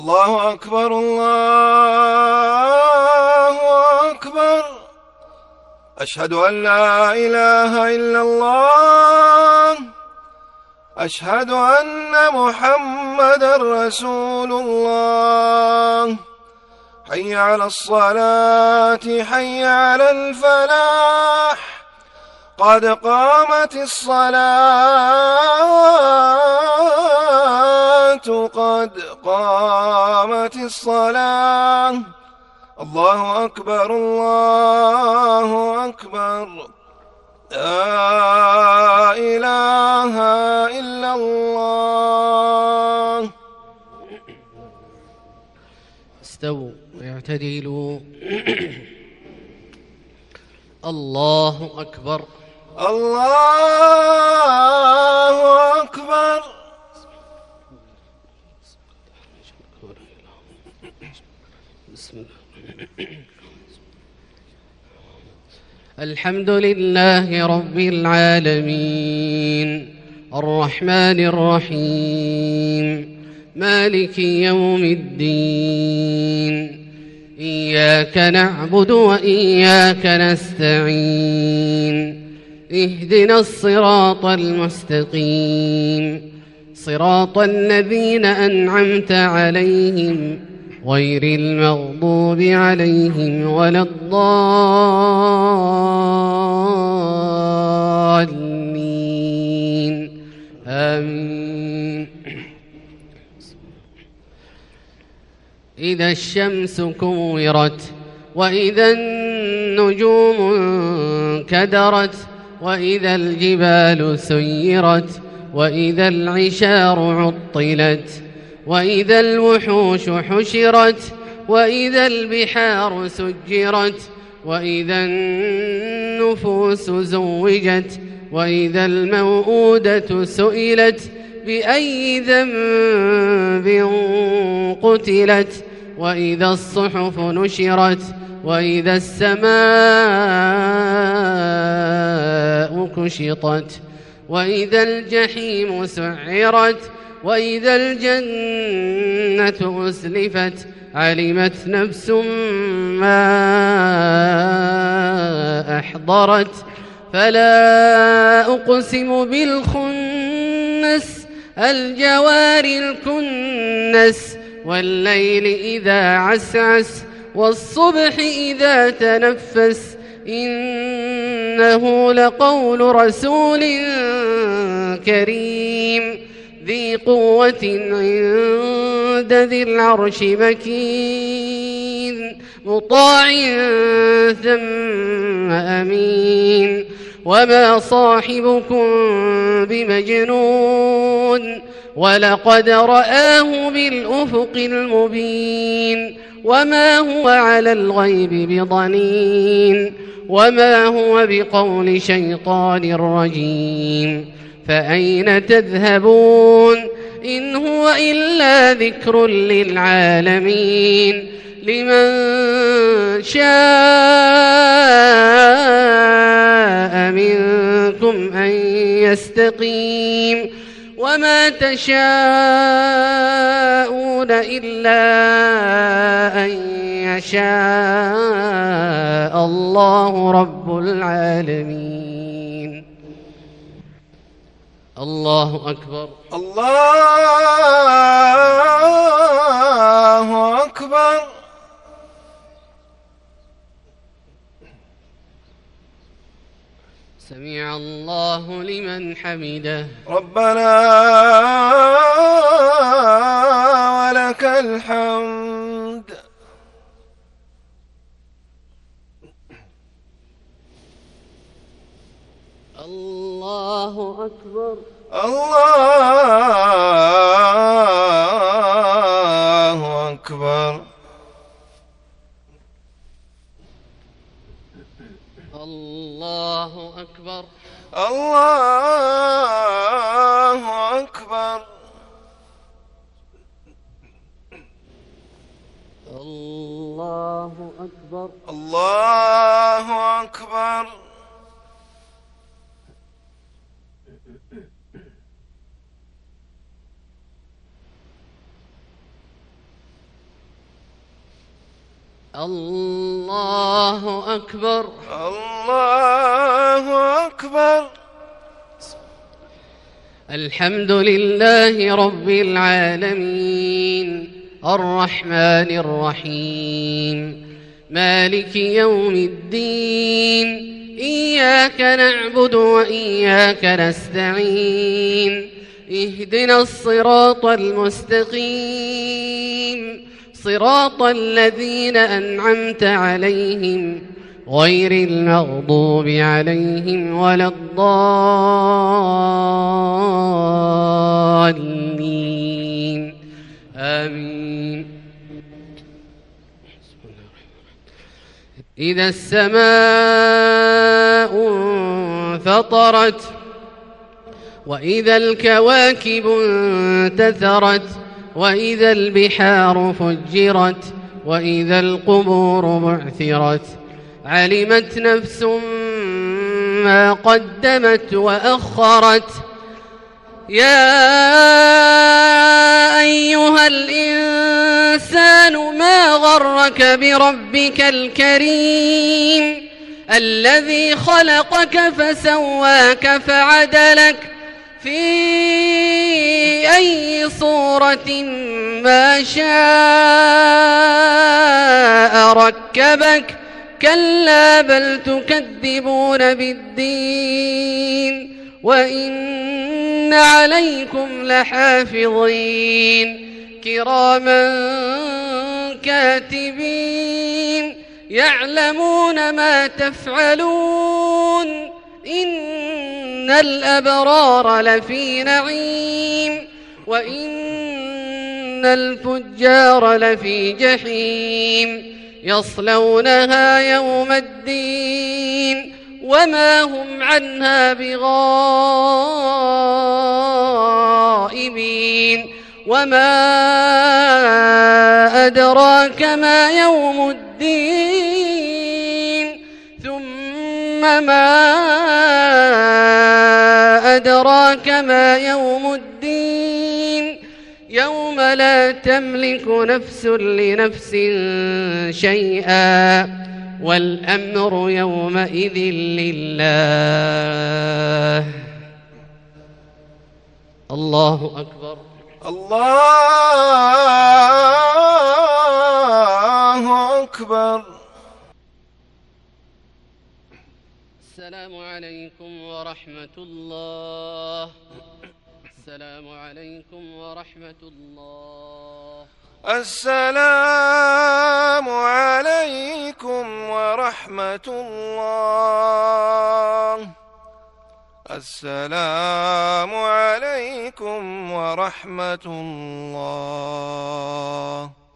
الله أكبر الله أكبر. أشهد أن لا إله إلا الله. أشهد أن محمدًا رسول الله. حي على الصلاة حي على الفلاح. قد قامت الصلاة قد قامت الصلاة. الله أكبر الله أكبر. لا إله إلا الله. استووا واعتدلوا. الله أكبر الله أكبر. بسم الله. الحمد لله رب العالمين الرحمن الرحيم مالك يوم الدين. إياك نعبد وإياك نستعين. اهدنا الصراط المستقيم صراط الذين أنعمت عليهم غير المغضوب عليهم ولا الضالين آمين. إذا الشمس كورت وإذا النجوم انكدرت وإذا الجبال سيرت وإذا العشار عطلت وإذا الوحوش حشرت وإذا البحار سجرت وإذا النفوس زوجت وإذا الموءودة سئلت بأي ذنب قتلت وإذا الصحف نشرت وإذا السماء كشطت وإذا الجحيم سعرت وإذا الجنة أزلفت علمت نفس ما أحضرت. فلا أقسم بالخنس الجوار الكنس والليل إذا عسعس والصبح إذا تنفس. إنه لقول رسول كريم ذي قوة عند ذي العرش مكين مطاع ثم أمين. وما صاحبكم بمجنون ولقد رآه بالأفق المبين. وما هو على الغيب بضنين وما هو بقول شيطان رجيم. فأين تذهبون إن هو إلا ذكر للعالمين. لمن شاء منكم أن يستقيم. وما تشاءون إلا أن يشاء الله رب العالمين. الله أكبر الله أكبر. سمع الله لمن حمده. ربنا ولك الحمد. الله أكبر الله أكبر. الله أكبر الله أكبر. الله أكبر الله أكبر. الله أكبر. الله أكبر. الحمد لله رب العالمين الرحمن الرحيم مالك يوم الدين إياك نعبد وإياك نستعين اهدنا الصراط المستقيم صراط الذين أنعمت عليهم غير المغضوب عليهم ولا الضالين آمين. إذا السماء انفطرت وإذا الكواكب انتثرت وإذا البحار فجرت وإذا القبور بعثرت علمت نفس ما قدمت وأخرت. يا أيها الإنسان ما غرك بربك الكريم الذي خلقك فسواك فعدلك في أي صورة ما شاء ركبك كلا بل تكذبون بالدين وإن عليكم لحافظين كراما كاتبين يعلمون ما تفعلون إن الأبرار لفي نعيم وإن الفجار لفي جحيم يصلونها يوم الدين وما هم عنها بغائبين. وما أدراك ما يوم الدين ثم ما أدراك ما يوم الدين يوم لا تملك نفس لنفس شيئا والأمر يومئذ لله. الله أكبر. الله أكبر. السلام عليكم ورحمة الله. السلام عليكم ورحمة الله. السلام عليكم ورحمة الله. السلام عليكم ورحمة الله.